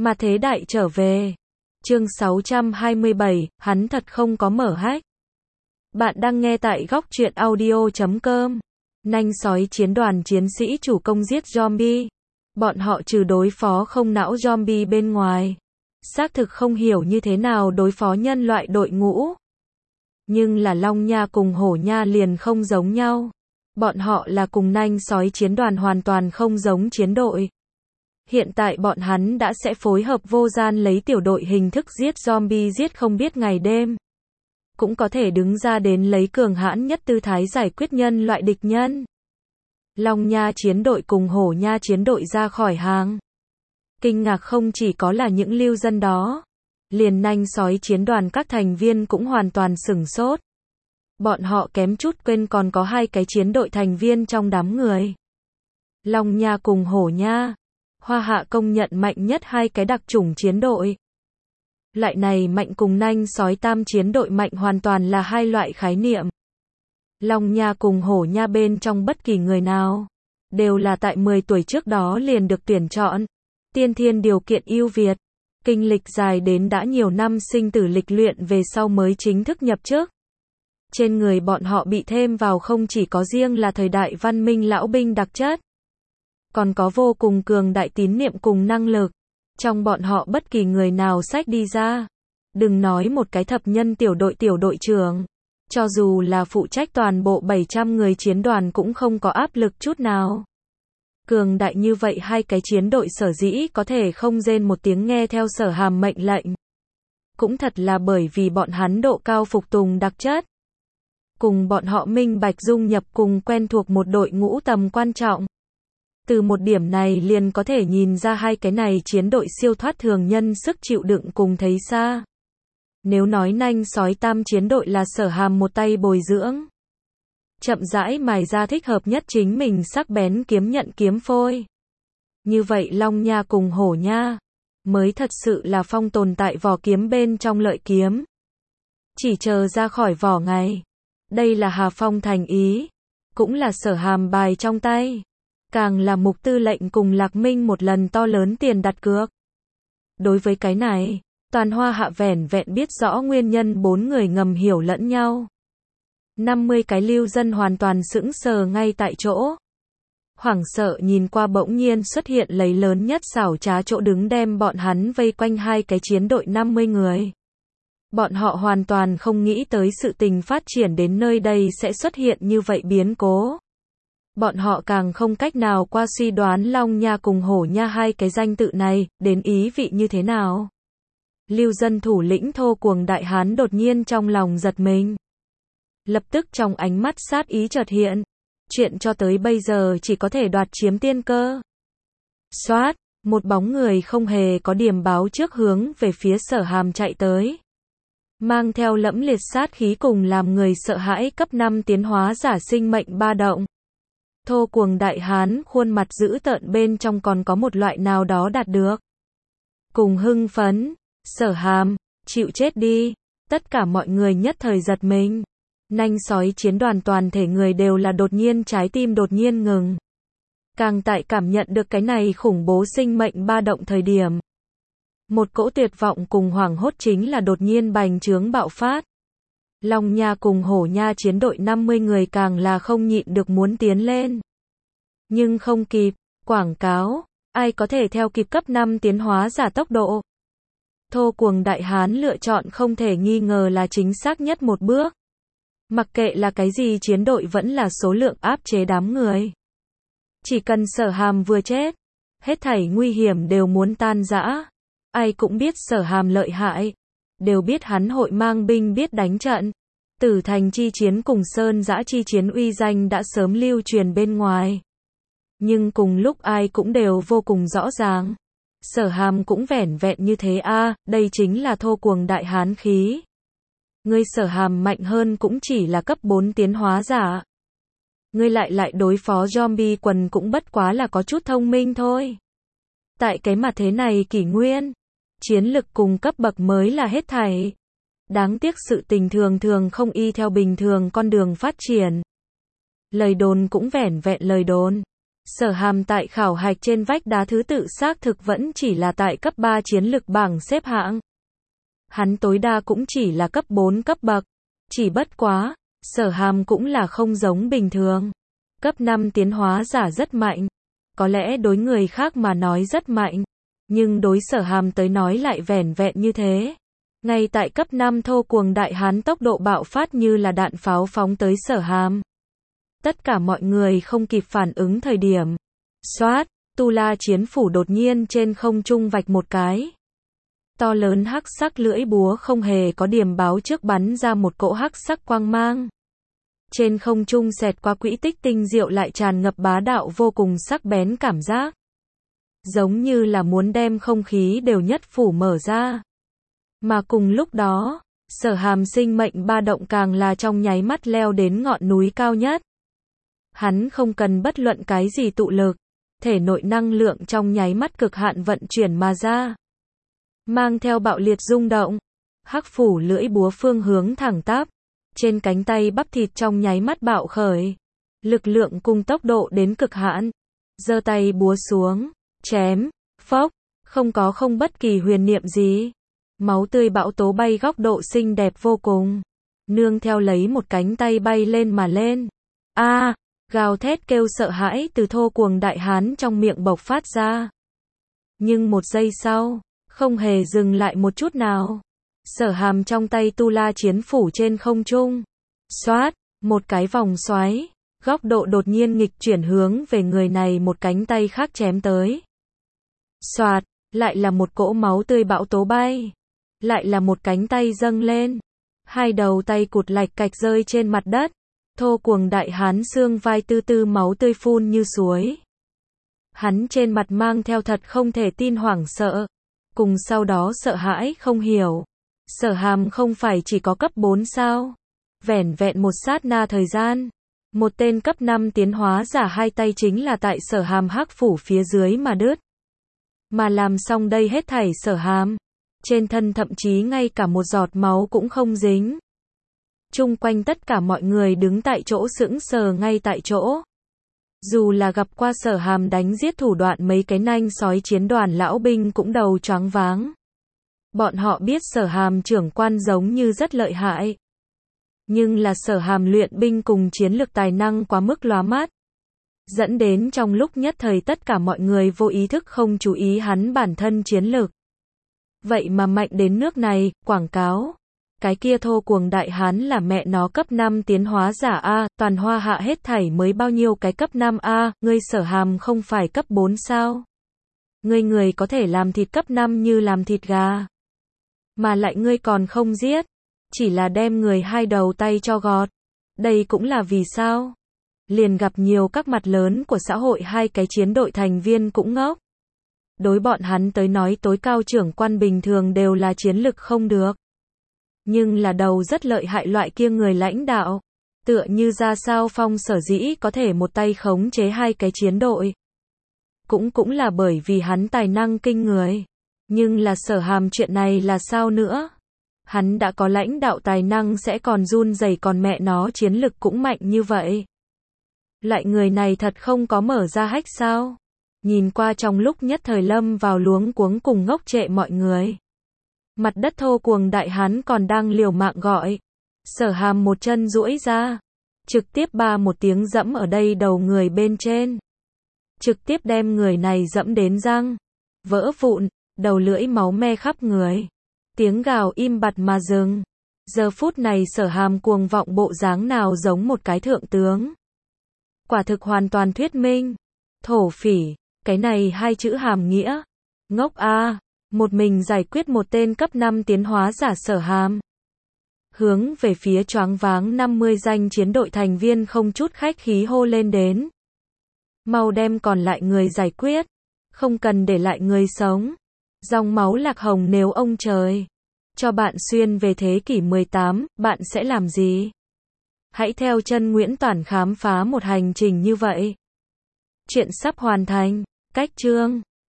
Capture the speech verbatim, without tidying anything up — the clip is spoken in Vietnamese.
Mà thế đại trở về. Chương sáu trăm hai mươi bảy, hắn thật không có mở hack. Bạn đang nghe tại góc truyện audio chấm com. Nanh sói chiến đoàn chiến sĩ chủ công giết zombie. Bọn họ trừ đối phó không não zombie bên ngoài, xác thực không hiểu như thế nào đối phó nhân loại đội ngũ. Nhưng là Long Nha cùng Hổ Nha liền không giống nhau. Bọn họ là cùng nanh sói chiến đoàn hoàn toàn không giống chiến đội. Hiện tại bọn hắn đã sẽ phối hợp vô gian lấy tiểu đội hình thức giết zombie giết không biết ngày đêm. Cũng có thể đứng ra đến lấy cường hãn nhất tư thái giải quyết nhân loại địch nhân. Long Nha chiến đội cùng Hổ Nha chiến đội ra khỏi hàng. Kinh ngạc không chỉ có là những lưu dân đó. Liền nanh sói chiến đoàn các thành viên cũng hoàn toàn sửng sốt. Bọn họ kém chút quên còn có hai cái chiến đội thành viên trong đám người. Long Nha cùng Hổ Nha. Hoa Hạ công nhận mạnh nhất hai cái đặc chủng chiến đội. Loại này mạnh cùng nanh sói tam chiến đội mạnh hoàn toàn là hai loại khái niệm. Long Nha cùng Hổ Nha bên trong bất kỳ người nào, đều là tại mười tuổi trước đó liền được tuyển chọn. Tiên thiên điều kiện ưu việt. Kinh lịch dài đến đã nhiều năm sinh tử lịch luyện về sau mới chính thức nhập chức. Trên người bọn họ bị thêm vào không chỉ có riêng là thời đại văn minh lão binh đặc chất, còn có vô cùng cường đại tín niệm cùng năng lực. Trong bọn họ bất kỳ người nào xách đi ra, đừng nói một cái thập nhân tiểu đội tiểu đội trưởng, cho dù là phụ trách toàn bộ bảy trăm người chiến đoàn cũng không có áp lực chút nào. Cường đại như vậy hai cái chiến đội sở dĩ có thể không rên một tiếng nghe theo Sở Hàm mệnh lệnh. Cũng thật là bởi vì bọn hắn độ cao phục tùng đặc chất. Cùng bọn họ minh bạch dung nhập cùng quen thuộc một đội ngũ tầm quan trọng. Từ một điểm này liền có thể nhìn ra hai cái này chiến đội siêu thoát thường nhân sức chịu đựng cùng thấy xa. Nếu nói nanh sói tam chiến đội là Sở Hàm một tay bồi dưỡng, chậm rãi mài ra thích hợp nhất chính mình sắc bén kiếm nhận kiếm phôi. Như vậy Long Nha cùng Hổ Nha mới thật sự là phong tồn tại vỏ kiếm bên trong lợi kiếm. Chỉ chờ ra khỏi vỏ ngày. Đây là Hà Phong thành ý, cũng là Sở Hàm bài trong tay. Càng là Mục Tư lệnh cùng Lạc Minh một lần to lớn tiền đặt cược. Đối với cái này, toàn Hoa Hạ vẻn vẹn biết rõ nguyên nhân bốn người ngầm hiểu lẫn nhau. năm mươi cái lưu dân hoàn toàn sững sờ ngay tại chỗ. Hoảng sợ nhìn qua bỗng nhiên xuất hiện lấy lớn nhất xảo trá chỗ đứng đem bọn hắn vây quanh hai cái chiến đội năm mươi người. Bọn họ hoàn toàn không nghĩ tới sự tình phát triển đến nơi đây sẽ xuất hiện như vậy biến cố. Bọn họ càng không cách nào qua suy đoán Long Nha cùng Hổ Nha hai cái danh tự này, đến ý vị như thế nào. Lưu dân thủ lĩnh Thô Cuồng Đại Hán đột nhiên trong lòng giật mình. Lập tức trong ánh mắt sát ý chợt hiện. Chuyện cho tới bây giờ chỉ có thể đoạt chiếm tiên cơ. Xoát, một bóng người không hề có điểm báo trước hướng về phía Sở Hàm chạy tới. Mang theo lẫm liệt sát khí cùng làm người sợ hãi cấp năm tiến hóa giả sinh mệnh ba động. Thô Cuồng Đại Hán khuôn mặt dữ tợn bên trong còn có một loại nào đó đạt được. Cùng hưng phấn, Sở Hàm, chịu chết đi. Tất cả mọi người nhất thời giật mình. Nanh sói chiến đoàn toàn thể người đều là đột nhiên trái tim đột nhiên ngừng. Càng tại cảm nhận được cái này khủng bố sinh mệnh ba động thời điểm. Một cỗ tuyệt vọng cùng hoảng hốt chính là đột nhiên bành trướng bạo phát. Long Nha cùng Hổ Nha chiến đội năm mươi người càng là không nhịn được muốn tiến lên. Nhưng không kịp, quảng cáo, ai có thể theo kịp cấp năm tiến hóa giả tốc độ. Thô Cuồng Đại Hán lựa chọn không thể nghi ngờ là chính xác nhất một bước. Mặc kệ là cái gì chiến đội vẫn là số lượng áp chế đám người. Chỉ cần Sở Hàm vừa chết, hết thảy nguy hiểm đều muốn tan rã. Ai cũng biết Sở Hàm lợi hại, đều biết hắn hội mang binh biết đánh trận. Tử Thành chi chiến cùng Sơn Dã chi chiến uy danh đã sớm lưu truyền bên ngoài. Nhưng cùng lúc ai cũng đều vô cùng rõ ràng. Sở Hàm cũng vẻn vẹn như thế a, à, đây chính là Thô Cuồng Đại Hán khí. Ngươi Sở Hàm mạnh hơn cũng chỉ là cấp bốn tiến hóa giả. Ngươi lại lại đối phó zombie quần cũng bất quá là có chút thông minh thôi. Tại cái mặt thế này kỷ nguyên, chiến lực cùng cấp bậc mới là hết thảy. Đáng tiếc sự tình thường thường không y theo bình thường con đường phát triển. Lời đồn cũng vẻn vẹn lời đồn. Sở Hàm tại khảo hạch trên vách đá thứ tự xác thực vẫn chỉ là tại cấp ba chiến lực bảng xếp hạng. Hắn tối đa cũng chỉ là cấp bốn cấp bậc. Chỉ bất quá, Sở Hàm cũng là không giống bình thường. Cấp năm tiến hóa giả rất mạnh. Có lẽ đối người khác mà nói rất mạnh. Nhưng đối Sở Hàm tới nói lại vẻn vẹn như thế. Ngay tại cấp năm thô cuồng đại hán tốc độ bạo phát như là đạn pháo phóng tới Sở Hàm. Tất cả mọi người không kịp phản ứng thời điểm. Xoát, Tu La chiến phủ đột nhiên trên không trung vạch một cái. To lớn hắc sắc lưỡi búa không hề có điểm báo trước bắn ra một cỗ hắc sắc quang mang. Trên không trung xẹt qua quỹ tích tinh diệu lại tràn ngập bá đạo vô cùng sắc bén cảm giác. Giống như là muốn đem không khí đều nhất phủ mở ra. Mà cùng lúc đó, Sở Hàm sinh mệnh ba động càng là trong nháy mắt leo đến ngọn núi cao nhất. Hắn không cần bất luận cái gì tụ lực, thể nội năng lượng trong nháy mắt cực hạn vận chuyển mà ra. Mang theo bạo liệt rung động, hắc phủ lưỡi búa phương hướng thẳng tắp, trên cánh tay bắp thịt trong nháy mắt bạo khởi, lực lượng cùng tốc độ đến cực hạn, giơ tay búa xuống, chém, phốc, không có không bất kỳ huyền niệm gì. Máu tươi bão tố bay góc độ xinh đẹp vô cùng, nương theo lấy một cánh tay bay lên mà lên. A, à, gào thét kêu sợ hãi từ thô cuồng đại hán trong miệng bộc phát ra. Nhưng một giây sau, không hề dừng lại một chút nào. Sở Hàm trong tay Tu La chiến phủ trên không trung. Xoát, một cái vòng xoáy, góc độ đột nhiên nghịch chuyển hướng về người này một cánh tay khác chém tới. Xoạt, lại là một cỗ máu tươi bão tố bay. Lại là một cánh tay dâng lên. Hai đầu tay cụt lạch cạch rơi trên mặt đất. Thô cuồng đại hán xương vai tư tư máu tươi phun như suối. Hắn trên mặt mang theo thật không thể tin hoảng sợ. Cùng sau đó sợ hãi không hiểu. Sở Hàm không phải chỉ có cấp bốn sao? Vẻn vẹn một sát na thời gian. Một tên cấp năm tiến hóa giả hai tay chính là tại Sở Hàm hắc phủ phía dưới mà đứt. Mà làm xong đây hết thảy Sở Hàm. Trên thân thậm chí ngay cả một giọt máu cũng không dính. Chung quanh tất cả mọi người đứng tại chỗ sững sờ ngay tại chỗ. Dù là gặp qua Sở Hàm đánh giết thủ đoạn mấy cái nanh sói chiến đoàn lão binh cũng đầu choáng váng. Bọn họ biết Sở Hàm trưởng quan giống như rất lợi hại. Nhưng là Sở Hàm luyện binh cùng chiến lực tài năng quá mức lóa mắt. Dẫn đến trong lúc nhất thời tất cả mọi người vô ý thức không chú ý hắn bản thân chiến lực. Vậy mà mạnh đến nước này, quảng cáo. Cái kia thô cuồng đại hán là mẹ nó cấp năm tiến hóa giả A, toàn hoa hạ hết thảy mới bao nhiêu cái cấp năm A, ngươi Sở Hàm không phải cấp bốn sao? Ngươi người có thể làm thịt cấp năm như làm thịt gà. Mà lại ngươi còn không giết, chỉ là đem người hai đầu tay cho gọt. Đây cũng là vì sao? Liền gặp nhiều các mặt lớn của xã hội hai cái chiến đội thành viên cũng ngốc. Đối bọn hắn tới nói tối cao trưởng quan bình thường đều là chiến lực không được. Nhưng là đầu rất lợi hại loại kia người lãnh đạo. Tựa như ra sao Phong sở dĩ có thể một tay khống chế hai cái chiến đội. Cũng cũng là bởi vì hắn tài năng kinh người. Nhưng là Sở Hàm chuyện này là sao nữa? Hắn đã có lãnh đạo tài năng sẽ còn run rẩy còn mẹ nó chiến lực cũng mạnh như vậy. Lại người này thật không có mở ra hách sao? Nhìn qua trong lúc nhất thời lâm vào luống cuống cùng ngốc trệ mọi người. Mặt đất thô cuồng đại hán còn đang liều mạng gọi. Sở Hàm một chân duỗi ra. Trực tiếp ba một tiếng dẫm ở đây đầu người bên trên. Trực tiếp đem người này dẫm đến răng. Vỡ vụn, đầu lưỡi máu me khắp người. Tiếng gào im bặt mà dừng. Giờ phút này Sở Hàm cuồng vọng bộ dáng nào giống một cái thượng tướng. Quả thực hoàn toàn thuyết minh. Thổ phỉ, cái này hai chữ hàm nghĩa. Ngốc a, một mình giải quyết một tên cấp năm tiến hóa giả Sở Hàm. Hướng về phía choáng váng năm mươi danh chiến đội thành viên không chút khách khí hô lên đến. Mau đem còn lại người giải quyết. Không cần để lại người sống. Dòng máu lạc hồng nếu ông trời cho bạn xuyên về thế kỷ mười tám, bạn sẽ làm gì? Hãy theo chân Nguyễn Toản khám phá một hành trình như vậy. Chuyện sắp hoàn thành. Cách chương